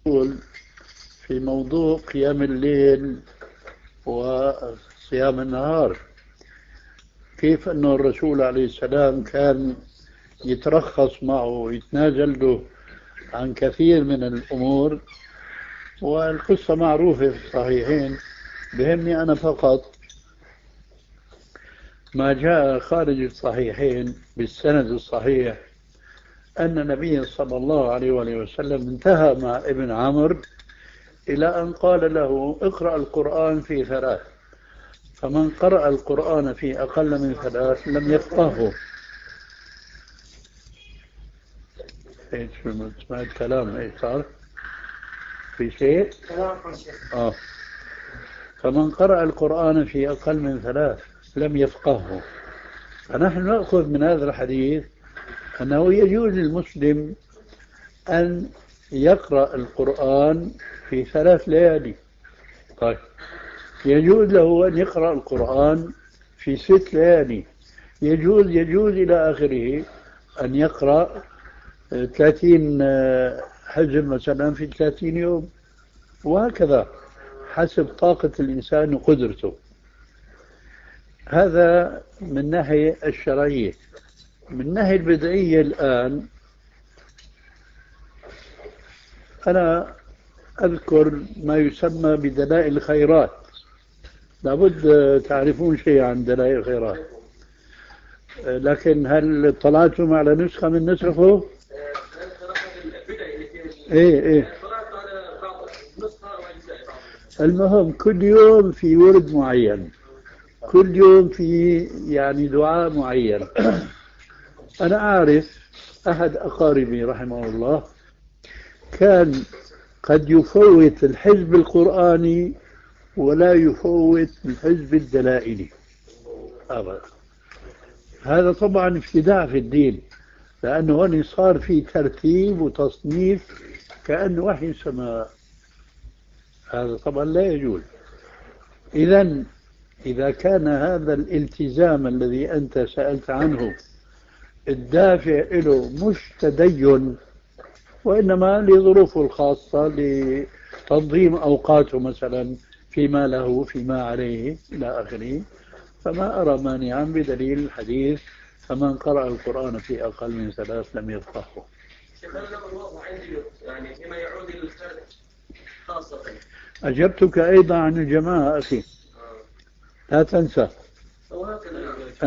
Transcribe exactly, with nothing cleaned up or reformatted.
في موضوع قيام الليل وصيام النهار، كيف أن الرسول عليه السلام كان يترخص معه ويتنازل له عن كثير من الأمور، والقصة معروفة في الصحيحين. بهمني أنا فقط ما جاء خارج الصحيحين بالسند الصحيح أن النبي صلى الله عليه وسلم انتهى مع ابن عمرو إلى أن قال له اقرأ القرآن في ثلاث، فمن قرأ القرآن في أقل من ثلاث لم يفقهه. ايش ما الكلام ايش صار؟ في شيء؟ آه. فمن قرأ القرآن في أقل من ثلاث لم يفقهه. فنحن نأخذ من هذا الحديث أنه يجوز للمسلم أن يقرأ القرآن في ثلاث ليالي. طيب، يجوز له أن يقرأ القرآن في ست ليالي، يجوز يجوز إلى آخره أن يقرأ ثلاثين حزب مثلا في ثلاثين يوم، وهكذا حسب طاقة الإنسان وقدرته. هذا من ناحية الشرعية. من ناحية البدعية الآن أنا أذكر ما يسمى بدلائل الخيرات. لابد تعرفون شيء عن دلائل الخيرات، لكن هل طلعتم على نسخة من نسخه؟ ايه ايه. المهم كل يوم في ورد معين، كل يوم في يعني دعاء معين. أنا أعرف أحد أقاربي رحمه الله كان قد يفوت الحزب القرآني ولا يفوت الحزب الدلائلي أبدا. هذا طبعا ابتداع في الدين، لأنه هون صار في ترتيب وتصنيف كأنه وحي سماء. هذا طبعا لا يجوز. إذن إذا كان هذا الالتزام الذي أنت سألت عنه الدافع له مش تدين، وإنما لظروفه الخاصة لتنظيم أوقاته مثلا فيما له فيما عليه إلى آخره، فما أرى مانعا بدليل الحديث فمن قرأ القرآن في أقل من ثلاث لم يفقهه. يعني فيما يعود للفرد خاصة. أجبتك أيضا عن الجماعة أخي، لا تنسى.